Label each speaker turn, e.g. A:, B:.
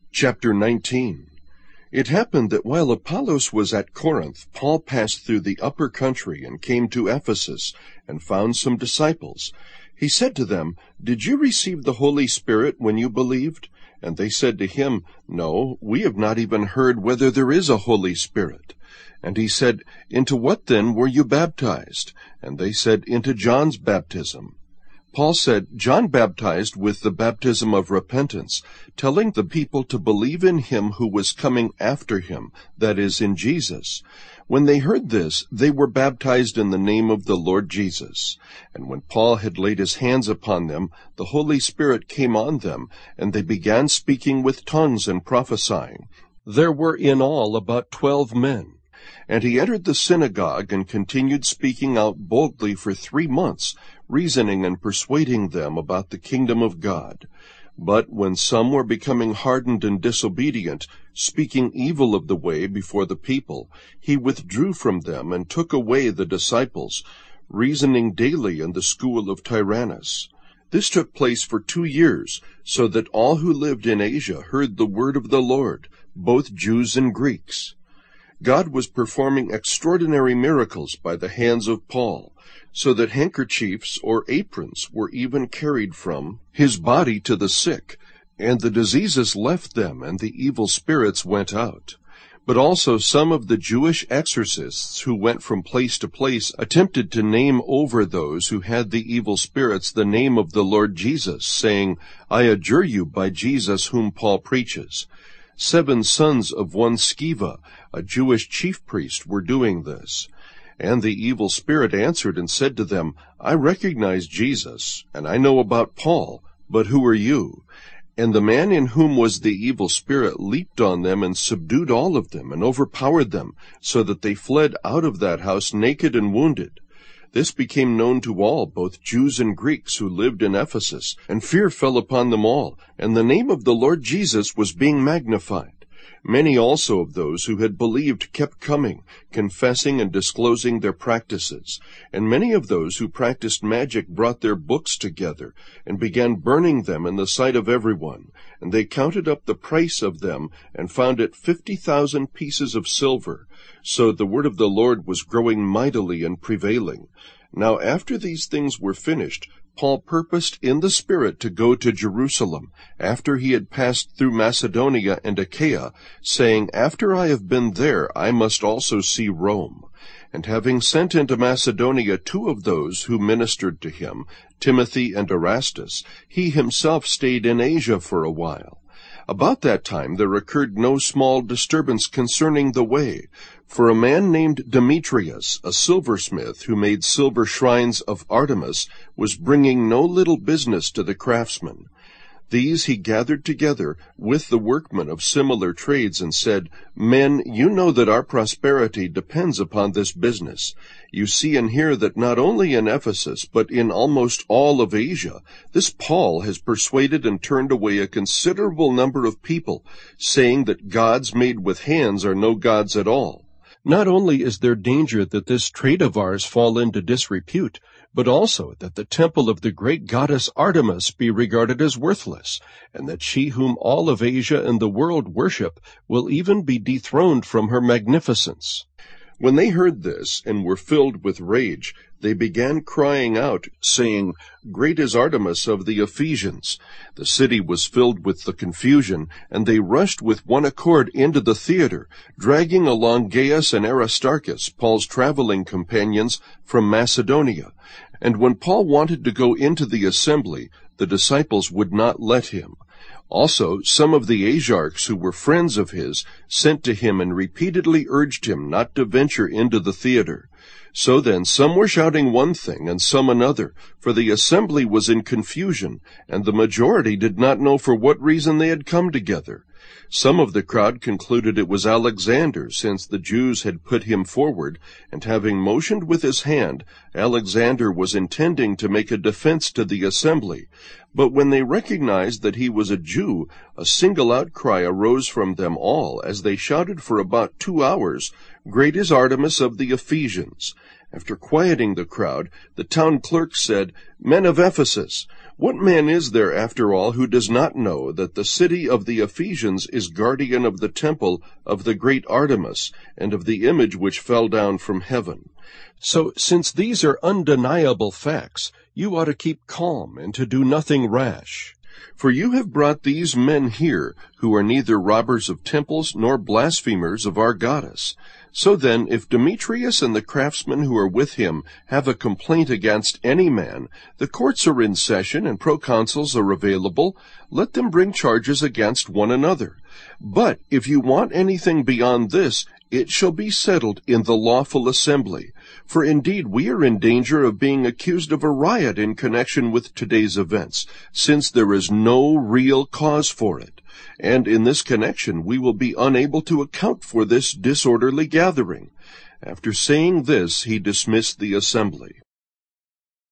A: Chapter 19. It happened that while Apollos was at Corinth, Paul passed through the upper country and came to Ephesus, and found some disciples. He said to them, "Did you receive the Holy Spirit when you believed?" And they said to him, "No, we have not even heard whether there is a Holy Spirit." And he said, "Into what then were you baptized?" And they said, "Into John's baptism." Paul said, "John baptized with the baptism of repentance, telling the people to believe in him who was coming after him, that is, in Jesus." When they heard this, they were baptized in the name of the Lord Jesus. And when Paul had laid his hands upon them, the Holy Spirit came on them, and they began speaking with tongues and prophesying. There were in all about 12 men. And he entered the synagogue and continued speaking out boldly for 3 months, reasoning and persuading them about the kingdom of God. But when some were becoming hardened and disobedient, speaking evil of the way before the people, he withdrew from them and took away the disciples, reasoning daily in the school of Tyrannus. This took place for 2 years, so that all who lived in Asia heard the word of the Lord, both Jews and Greeks. God was performing extraordinary miracles by the hands of Paul, so that handkerchiefs or aprons were even carried from his body to the sick, and the diseases left them, and the evil spirits went out. But also some of the Jewish exorcists who went from place to place attempted to name over those who had the evil spirits the name of the Lord Jesus, saying, "I adjure you by Jesus whom Paul preaches." 7 sons of one Sceva, a Jewish chief priest, were doing this. And the evil spirit answered and said to them, "I recognize Jesus, and I know about Paul, but who are you?" And the man in whom was the evil spirit leaped on them and subdued all of them and overpowered them, so that they fled out of that house naked and wounded. This became known to all, both Jews and Greeks who lived in Ephesus, and fear fell upon them all, and the name of the Lord Jesus was being magnified. Many also of those who had believed kept coming, confessing and disclosing their practices. And many of those who practiced magic brought their books together, and began burning them in the sight of everyone. And they counted up the price of them, and found it 50,000 pieces of silver. So the word of the Lord was growing mightily and prevailing. Now after these things were finished, Paul purposed in the Spirit to go to Jerusalem, after he had passed through Macedonia and Achaia, saying, "After I have been there, I must also see Rome." And having sent into Macedonia 2 of those who ministered to him, Timothy and Erastus, he himself stayed in Asia for a while. About that time there occurred no small disturbance concerning the way, for a man named Demetrius, a silversmith who made silver shrines of Artemis, was bringing no little business to the craftsmen. These he gathered together with the workmen of similar trades and said, "Men, you know that our prosperity depends upon this business. You see and hear that not only in Ephesus, but in almost all of Asia, this Paul has persuaded and turned away a considerable number of people, saying that gods made with hands are no gods at all. Not only is there danger that this trade of ours fall into disrepute, but also that the temple of the great goddess Artemis be regarded as worthless, and that she whom all of Asia and the world worship will even be dethroned from her magnificence." When they heard this and were filled with rage, they began crying out, saying, "Great is Artemis of the Ephesians." The city was filled with the confusion, and they rushed with one accord into the theater, dragging along Gaius and Aristarchus, Paul's traveling companions from Macedonia. And when Paul wanted to go into the assembly, the disciples would not let him. Also, some of the Asiarchs who were friends of his sent to him and repeatedly urged him not to venture into the theater. So then some were shouting one thing and some another, for the assembly was in confusion, and the majority did not know for what reason they had come together. Some of the crowd concluded it was Alexander, since the Jews had put him forward, and having motioned with his hand, Alexander was intending to make a defense to the assembly. But when they recognized that he was a Jew, a single outcry arose from them all, as they shouted for about 2 hours, "Great is Artemis of the Ephesians." After quieting the crowd, the town clerk said, "Men of Ephesus, What man is there, after all, who does not know that the city of the Ephesians is guardian of the temple of the great Artemis, and of the image which fell down from heaven? So, since these are undeniable facts, you ought to keep calm and to do nothing rash. For you have brought these men here, who are neither robbers of temples nor blasphemers of our goddess. So then, if Demetrius and the craftsmen who are with him have a complaint against any man, the courts are in session and proconsuls are available. Let them bring charges against one another. But if you want anything beyond this, it shall be settled in the lawful assembly. For indeed we are in danger of being accused of a riot in connection with today's events, since there is no real cause for it. And in this connection we will be unable to account for this disorderly gathering. After saying this, he dismissed the assembly.